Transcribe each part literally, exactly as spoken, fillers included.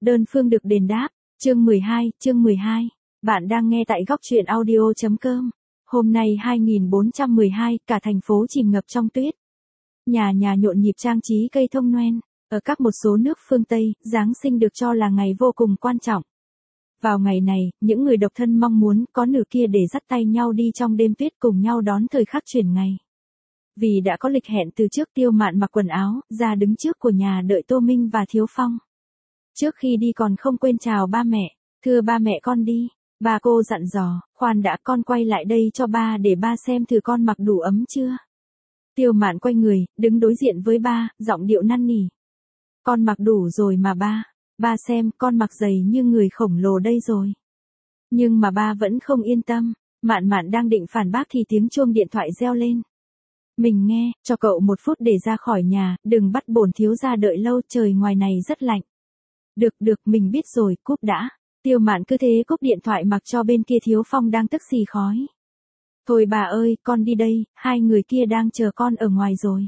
Đơn phương được đền đáp. Chương mười hai, chương mười hai. Bạn đang nghe tại góc truyện audio chấm com. Hôm nay hai nghìn bốn trăm mười hai, cả thành phố chìm ngập trong tuyết. Nhà nhà nhộn nhịp trang trí cây thông Noel. Ở các một số nước phương Tây, Giáng sinh được cho là ngày vô cùng quan trọng. Vào ngày này, những người độc thân mong muốn có nửa kia để dắt tay nhau đi trong đêm tuyết cùng nhau đón thời khắc chuyển ngày. Vì đã có lịch hẹn từ trước, Tiêu Mạn mặc quần áo, ra đứng trước của nhà đợi Tô Minh và Thiếu Phong. Trước khi đi còn không quên chào ba mẹ, thưa ba mẹ con đi. Ba cô dặn dò, khoan đã, con quay lại đây cho ba để ba xem thử con mặc đủ ấm chưa. Tiêu Mạn quay người, đứng đối diện với ba, giọng điệu năn nỉ. Con mặc đủ rồi mà ba, ba xem con mặc giày như người khổng lồ đây rồi. Nhưng mà ba vẫn không yên tâm. Mạn Mạn đang định phản bác thì tiếng chuông điện thoại reo lên. Mình nghe, cho cậu một phút để ra khỏi nhà, đừng bắt bổn thiếu gia đợi lâu, trời ngoài này rất lạnh. Được được, mình biết rồi, cúp đã. Tiêu Mạn cứ thế cúp điện thoại mặc cho bên kia Thiếu Phong đang tức xì khói. Thôi bà ơi, con đi đây, hai người kia đang chờ con ở ngoài rồi.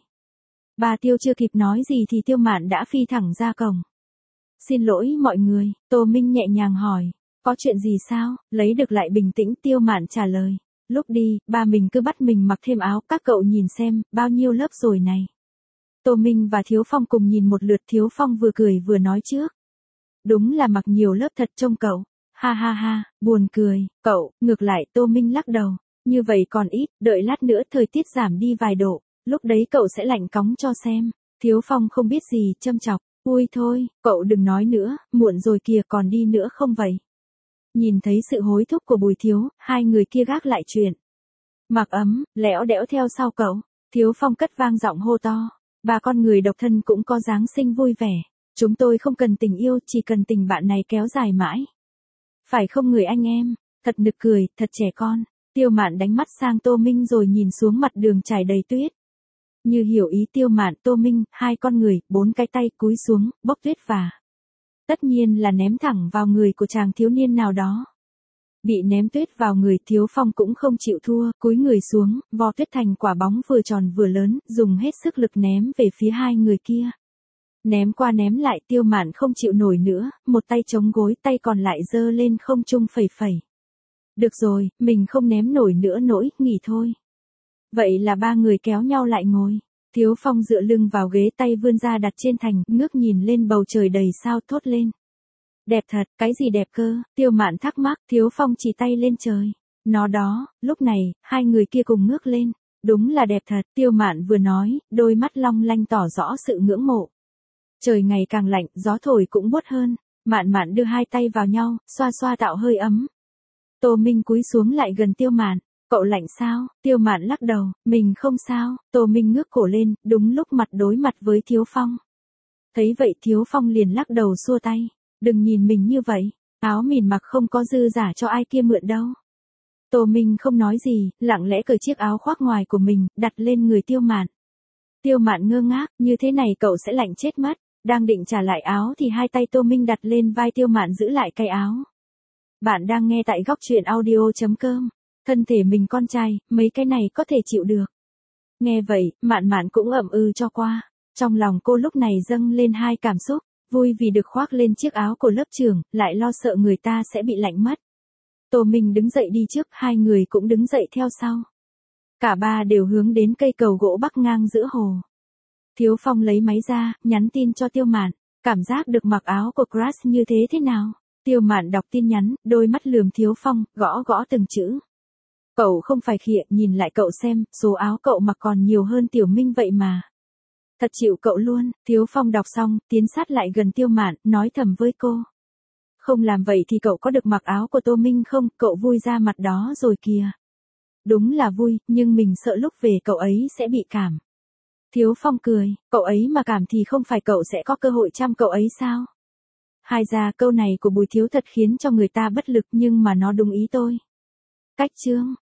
Bà Tiêu chưa kịp nói gì thì Tiêu Mạn đã phi thẳng ra cổng. Xin lỗi mọi người, Tô Minh nhẹ nhàng hỏi. Có chuyện gì sao? Lấy được lại bình tĩnh, Tiêu Mạn trả lời. Lúc đi, ba mình cứ bắt mình mặc thêm áo, các cậu nhìn xem, bao nhiêu lớp rồi này. Tô Minh và Thiếu Phong cùng nhìn một lượt, Thiếu Phong vừa cười vừa nói trước. Đúng là mặc nhiều lớp thật trông cậu. Ha ha ha, buồn cười, cậu, ngược lại Tô Minh lắc đầu. Như vậy còn ít, đợi lát nữa thời tiết giảm đi vài độ, lúc đấy cậu sẽ lạnh cóng cho xem. Thiếu Phong không biết gì, châm chọc. Ui thôi, cậu đừng nói nữa, muộn rồi kìa, còn đi nữa không vậy? Nhìn thấy sự hối thúc của Bùi Thiếu, hai người kia gác lại chuyện. Mặc ấm, lẽo đẽo theo sau cậu. Thiếu Phong cất vang giọng hô to. Ba con người độc thân cũng có Giáng sinh vui vẻ. Chúng tôi không cần tình yêu, chỉ cần tình bạn này kéo dài mãi. Phải không người anh em? Thật nực cười, thật trẻ con. Tiêu Mạn đánh mắt sang Tô Minh rồi nhìn xuống mặt đường trải đầy tuyết. Như hiểu ý Tiêu Mạn, Tô Minh, hai con người, bốn cái tay cúi xuống, bốc tuyết và. Tất nhiên là ném thẳng vào người của chàng thiếu niên nào đó. Bị ném tuyết vào người, Thiếu Phong cũng không chịu thua, cúi người xuống, vo tuyết thành quả bóng vừa tròn vừa lớn, dùng hết sức lực ném về phía hai người kia. Ném qua ném lại, Tiêu Mạn không chịu nổi nữa, một tay chống gối, tay còn lại giơ lên không trung phẩy phẩy. Được rồi, mình không ném nổi nữa nỗi, nghỉ thôi. Vậy là ba người kéo nhau lại ngồi. Thiếu Phong dựa lưng vào ghế, tay vươn ra đặt trên thành, ngước nhìn lên bầu trời đầy sao, thốt lên. Đẹp thật, cái gì đẹp cơ? Tiêu Mạn thắc mắc. Thiếu Phong chỉ tay lên trời. Nó đó. Lúc này, hai người kia cùng ngước lên. Đúng là đẹp thật, Tiêu Mạn vừa nói, đôi mắt long lanh tỏ rõ sự ngưỡng mộ. Trời ngày càng lạnh, gió thổi cũng buốt hơn. Mạn Mạn đưa hai tay vào nhau, xoa xoa tạo hơi ấm. Tô Minh cúi xuống lại gần Tiêu Mạn. Cậu lạnh sao? Tiêu Mạn lắc đầu, mình không sao. Tô Minh ngước cổ lên, đúng lúc mặt đối mặt với Thiếu Phong. Thấy vậy Thiếu Phong liền lắc đầu xua tay. Đừng nhìn mình như vậy, áo mình mặc không có dư giả cho ai kia mượn đâu. Tô Minh không nói gì, lặng lẽ cởi chiếc áo khoác ngoài của mình, đặt lên người Tiêu Mạn. Tiêu Mạn ngơ ngác, như thế này cậu sẽ lạnh chết mất. Đang định trả lại áo thì hai tay Tô Minh đặt lên vai Tiêu Mạn giữ lại cái áo. Bạn đang nghe tại góc truyện audio chấm com. Thân thể mình con trai, mấy cái này có thể chịu được. Nghe vậy, Mạn Mạn cũng ậm ừ cho qua. Trong lòng cô lúc này dâng lên hai cảm xúc, vui vì được khoác lên chiếc áo của lớp trưởng, lại lo sợ người ta sẽ bị lạnh mất. Tô Minh đứng dậy đi trước, hai người cũng đứng dậy theo sau. Cả ba đều hướng đến cây cầu gỗ bắc ngang giữa hồ. Thiếu Phong lấy máy ra, nhắn tin cho Tiêu Mạn. Cảm giác được mặc áo của Crush như thế thế nào? Tiêu Mạn đọc tin nhắn, đôi mắt lườm Thiếu Phong, gõ gõ từng chữ. Cậu không phải khịa, nhìn lại cậu xem, số áo cậu mặc còn nhiều hơn Tiểu Minh vậy mà. Thật chịu cậu luôn. Thiếu Phong đọc xong, tiến sát lại gần Tiêu Mạn, nói thầm với cô. Không làm vậy thì cậu có được mặc áo của Tô Minh không? Cậu vui ra mặt đó rồi kìa. Đúng là vui, nhưng mình sợ lúc về cậu ấy sẽ bị cảm. Thiếu Phong cười, cậu ấy mà cảm thì không phải cậu sẽ có cơ hội chăm cậu ấy sao? Hai ra câu này của Bùi Thiếu thật khiến cho người ta bất lực, nhưng mà nó đúng ý tôi. Cách chương.